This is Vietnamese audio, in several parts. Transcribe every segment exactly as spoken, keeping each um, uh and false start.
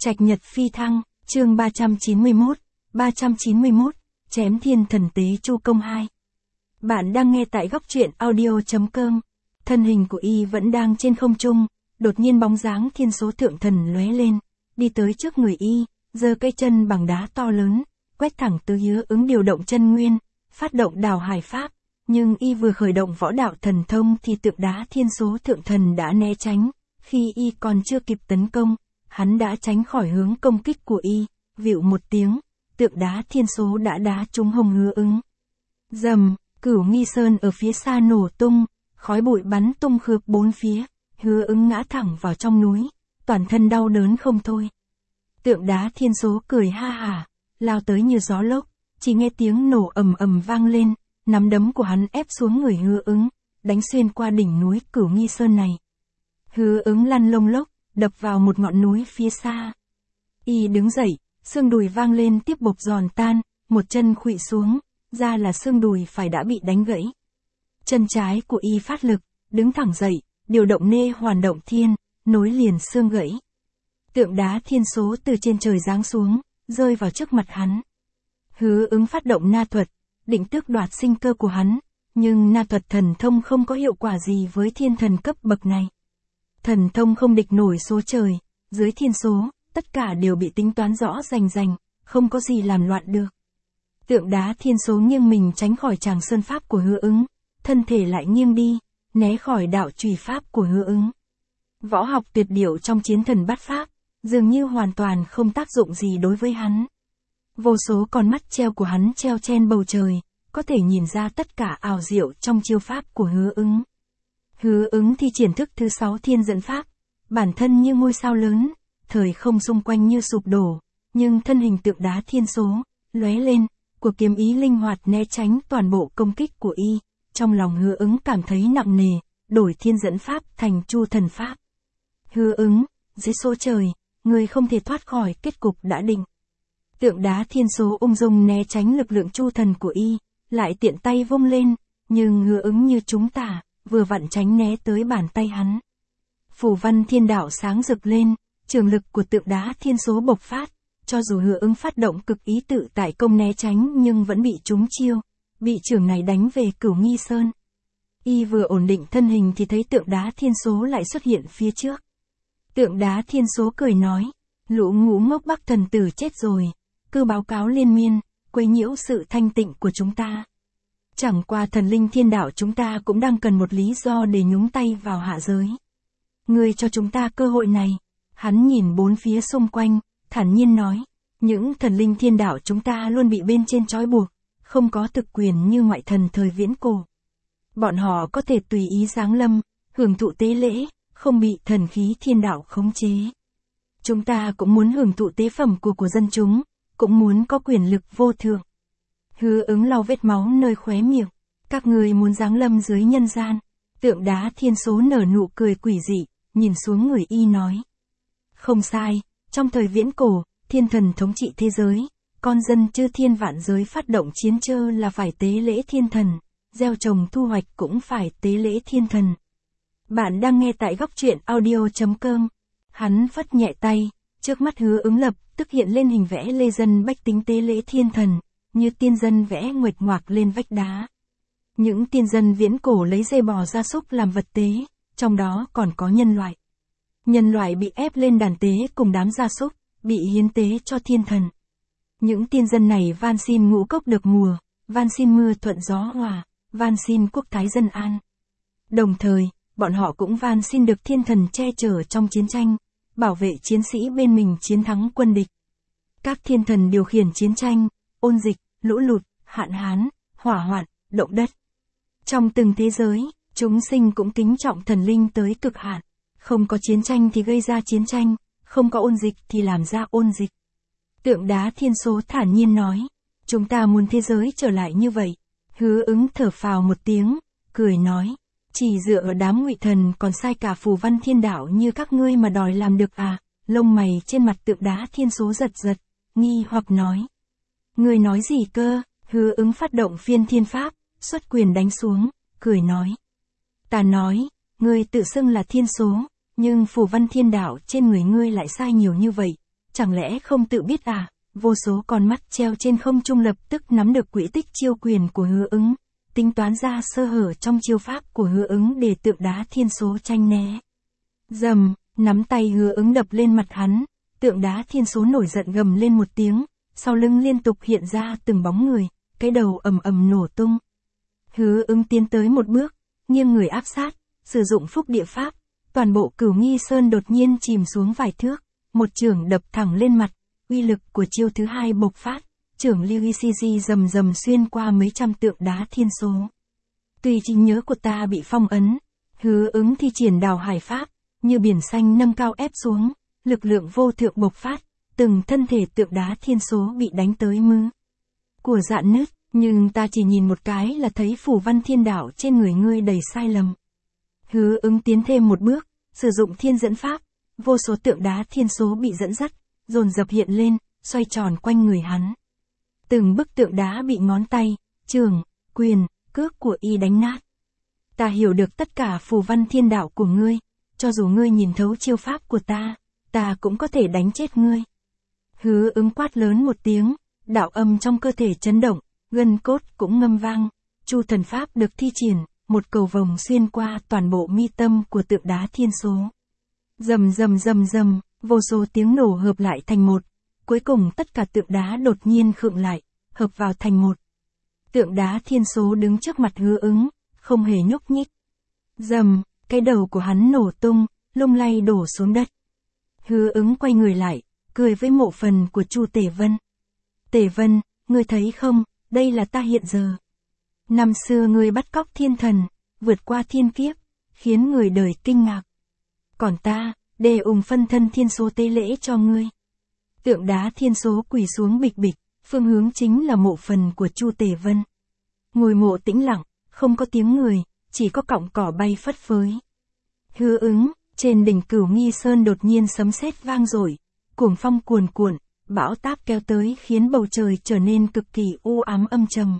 Trạch Nhật Phi Thăng, chương ba trăm chín mươi mốt, ba trăm chín mươi mốt, chém thiên thần tế Chu Công hai. Bạn đang nghe tại góc truyện audio chấm com. Thân hình của y vẫn đang trên không trung, đột nhiên bóng dáng thiên số thượng thần lóe lên, đi tới trước người y, giơ cây chân bằng đá to lớn, quét thẳng từ Hứa Ứng điều động chân nguyên, phát động đào hải pháp, nhưng y vừa khởi động võ đạo thần thông thì tượng đá thiên số thượng thần đã né tránh, khi y còn chưa kịp tấn công, hắn đã tránh khỏi hướng công kích của y, vịu một tiếng, tượng đá thiên số đã đá trúng hông Hứa Ứng. Rầm, Cửu Nghi Sơn ở phía xa nổ tung, khói bụi bắn tung khướp bốn phía, Hứa Ứng ngã thẳng vào trong núi, toàn thân đau đớn không thôi. Tượng đá thiên số cười ha hả, lao tới như gió lốc, chỉ nghe tiếng nổ ầm ầm vang lên, nắm đấm của hắn ép xuống người Hứa Ứng, đánh xuyên qua đỉnh núi Cửu Nghi Sơn này. Hứa Ứng lăn lông lốc, đập vào một ngọn núi phía xa. Y đứng dậy, xương đùi vang lên tiếp bộc giòn tan, một chân khuỵu xuống, ra là xương đùi phải đã bị đánh gãy. Chân trái của y phát lực, đứng thẳng dậy, điều động nê hoàn động thiên, nối liền xương gãy. Tượng đá thiên số từ trên trời giáng xuống, rơi vào trước mặt hắn. Hứa Ứng phát động na thuật, định tước đoạt sinh cơ của hắn, nhưng na thuật thần thông không có hiệu quả gì với thiên thần cấp bậc này. Thần thông không địch nổi số trời, dưới thiên số, tất cả đều bị tính toán rõ rành rành, không có gì làm loạn được. Tượng đá thiên số nghiêng mình tránh khỏi tràng sơn pháp của Hứa Ứng, thân thể lại nghiêng đi, né khỏi đạo chùy pháp của Hứa Ứng. Võ học tuyệt diệu trong chiến thần bát pháp, dường như hoàn toàn không tác dụng gì đối với hắn. Vô số con mắt treo của hắn treo trên bầu trời, có thể nhìn ra tất cả ảo diệu trong chiêu pháp của Hứa Ứng. Hứa Ứng thi triển thức thứ sáu thiên dẫn pháp, bản thân như ngôi sao lớn, thời không xung quanh như sụp đổ, nhưng thân hình tượng đá thiên số, lóe lên, của kiếm ý linh hoạt né tránh toàn bộ công kích của y, trong lòng Hứa Ứng cảm thấy nặng nề, đổi thiên dẫn pháp thành chu thần pháp. Hứa Ứng, dưới số trời, người không thể thoát khỏi kết cục đã định. Tượng đá thiên số ung dung né tránh lực lượng chu thần của y, lại tiện tay vung lên, nhưng Hứa Ứng như trúng tả, vừa vặn tránh né tới bàn tay hắn. Phù văn thiên đạo sáng rực lên, trường lực của tượng đá thiên số bộc phát, cho dù Hứa Ứng phát động cực ý tự tại công né tránh nhưng vẫn bị trúng chiêu, bị trường này đánh về Cửu Nghi Sơn. Y vừa ổn định thân hình thì thấy tượng đá thiên số lại xuất hiện phía trước. Tượng đá thiên số cười nói, lũ ngũ ngốc Bắc thần tử chết rồi, cứ báo cáo liên miên, quấy nhiễu sự thanh tịnh của chúng ta. Chẳng qua thần linh thiên đạo chúng ta cũng đang cần một lý do để nhúng tay vào hạ giới. Ngươi cho chúng ta cơ hội này. Hắn nhìn bốn phía xung quanh, thản nhiên nói, những thần linh thiên đạo chúng ta luôn bị bên trên trói buộc, không có thực quyền như ngoại thần thời viễn cổ. Bọn họ có thể tùy ý giáng lâm, hưởng thụ tế lễ, không bị thần khí thiên đạo khống chế. Chúng ta cũng muốn hưởng thụ tế phẩm của của dân chúng, cũng muốn có quyền lực vô thượng. Hứa Ứng lau vết máu nơi khóe miệng, các người muốn giáng lâm dưới nhân gian. Tượng đá thiên số nở nụ cười quỷ dị, nhìn xuống người y nói. Không sai, trong thời viễn cổ, thiên thần thống trị thế giới, con dân chư thiên vạn giới phát động chiến chơ là phải tế lễ thiên thần, gieo trồng thu hoạch cũng phải tế lễ thiên thần. Bạn đang nghe tại góc truyện audio chấm com. Hắn phất nhẹ tay, trước mắt Hứa Ứng lập tức hiện lên hình vẽ lê dân bách tính tế lễ thiên thần, như tiên dân vẽ nguệch ngoạc lên vách đá. Những tiên dân viễn cổ lấy dê bò gia súc làm vật tế, trong đó còn có nhân loại. Nhân loại bị ép lên đàn tế cùng đám gia súc, bị hiến tế cho thiên thần. Những tiên dân này van xin ngũ cốc được mùa, van xin mưa thuận gió hòa, van xin quốc thái dân an. Đồng thời, bọn họ cũng van xin được thiên thần che chở trong chiến tranh, bảo vệ chiến sĩ bên mình chiến thắng quân địch. Các thiên thần điều khiển chiến tranh, ôn dịch, lũ lụt, hạn hán, hỏa hoạn, động đất. Trong từng thế giới, chúng sinh cũng kính trọng thần linh tới cực hạn. Không có chiến tranh thì gây ra chiến tranh, không có ôn dịch thì làm ra ôn dịch. Tượng đá thiên số thản nhiên nói, chúng ta muốn thế giới trở lại như vậy. Hứa Ứng thở phào một tiếng, cười nói, chỉ dựa ở đám ngụy thần còn sai cả phù văn thiên đạo như các ngươi mà đòi làm được à? Lông mày trên mặt tượng đá thiên số giật giật, nghi hoặc nói. Ngươi nói gì cơ? Hứa Ứng phát động phiên thiên pháp, xuất quyền đánh xuống, cười nói. Ta nói, ngươi tự xưng là thiên số, nhưng phù văn thiên đạo trên người ngươi lại sai nhiều như vậy, chẳng lẽ không tự biết à? Vô số con mắt treo trên không trung lập tức nắm được quỹ tích chiêu quyền của Hứa Ứng, tính toán ra sơ hở trong chiêu pháp của Hứa Ứng để tượng đá thiên số tranh né. Dầm, nắm tay Hứa Ứng đập lên mặt hắn, tượng đá thiên số nổi giận gầm lên một tiếng, sau lưng liên tục hiện ra từng bóng người, cái đầu ầm ầm nổ tung. Hứa Ứng tiến tới một bước, nghiêng người áp sát, sử dụng phúc địa pháp, toàn bộ Cửu Nghi Sơn đột nhiên chìm xuống vài thước, một chưởng đập thẳng lên mặt, uy lực của chiêu thứ hai bộc phát, chưởng Liu Yixi rầm rầm xuyên qua mấy trăm tượng đá thiên số. Tùy trí nhớ của ta bị phong ấn, Hứa Ứng thi triển đào hải pháp, như biển xanh nâng cao ép xuống, lực lượng vô thượng bộc phát, từng thân thể tượng đá thiên số bị đánh tới mứ của dạn nứt, nhưng ta chỉ nhìn một cái là thấy phù văn thiên đạo trên người ngươi đầy sai lầm. Hứa Ứng tiến thêm một bước, sử dụng thiên dẫn pháp, vô số tượng đá thiên số bị dẫn dắt, dồn dập hiện lên, xoay tròn quanh người hắn. Từng bức tượng đá bị ngón tay, chưởng, quyền, cước của y đánh nát. Ta hiểu được tất cả phù văn thiên đạo của ngươi, cho dù ngươi nhìn thấu chiêu pháp của ta, ta cũng có thể đánh chết ngươi. Hứa Ứng quát lớn một tiếng, đạo âm trong cơ thể chấn động, gân cốt cũng ngâm vang, Chu thần pháp được thi triển, một cầu vồng xuyên qua toàn bộ mi tâm của tượng đá thiên số. Rầm rầm rầm rầm, vô số tiếng nổ hợp lại thành một, cuối cùng tất cả tượng đá đột nhiên khựng lại, hợp vào thành một. Tượng đá thiên số đứng trước mặt Hứa Ứng, không hề nhúc nhích. Rầm, cái đầu của hắn nổ tung, lung lay đổ xuống đất. Hứa Ứng quay người lại, cười với mộ phần của Chu Tề Vân. Tề Vân, ngươi thấy không, đây là ta hiện giờ. Năm xưa ngươi bắt cóc thiên thần, vượt qua thiên kiếp, khiến người đời kinh ngạc. Còn ta, đề ủng phân thân thiên số tế lễ cho ngươi. Tượng đá thiên số quỳ xuống bịch bịch, phương hướng chính là mộ phần của Chu Tề Vân. Ngôi mộ tĩnh lặng, không có tiếng người, chỉ có cọng cỏ bay phất phới. Hứa Ứng, trên đỉnh Cửu Nghi Sơn đột nhiên sấm sét vang dội, cuồng phong cuồn cuộn, bão táp kéo tới khiến bầu trời trở nên cực kỳ u ám âm trầm.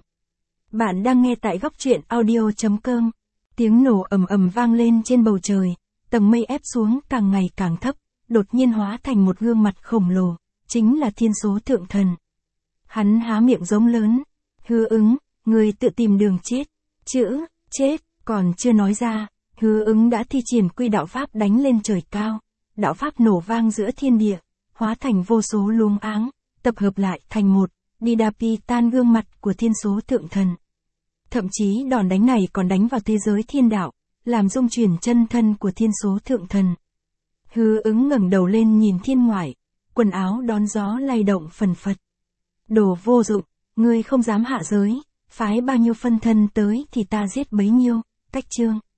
Bạn đang nghe tại góc truyện audio chấm com. Tiếng nổ ầm ầm vang lên trên bầu trời, tầng mây ép xuống càng ngày càng thấp, đột nhiên hóa thành một gương mặt khổng lồ, chính là thiên số thượng thần. Hắn há miệng giống lớn, Hứa Ứng, người tự tìm đường chết. Chữ, chết, còn chưa nói ra, Hứa Ứng đã thi triển quy đạo pháp đánh lên trời cao, đạo pháp nổ vang giữa thiên địa, hóa thành vô số luồng áng, tập hợp lại thành một, đi đà pi tan gương mặt của thiên số thượng thần. Thậm chí đòn đánh này còn đánh vào thế giới thiên đạo, làm rung chuyển chân thân của thiên số thượng thần. Hứa Ứng ngẩng đầu lên nhìn thiên ngoại, quần áo đón gió lay động phần phật. Đồ vô dụng, ngươi không dám hạ giới, phái bao nhiêu phân thân tới thì ta giết bấy nhiêu, cách chương.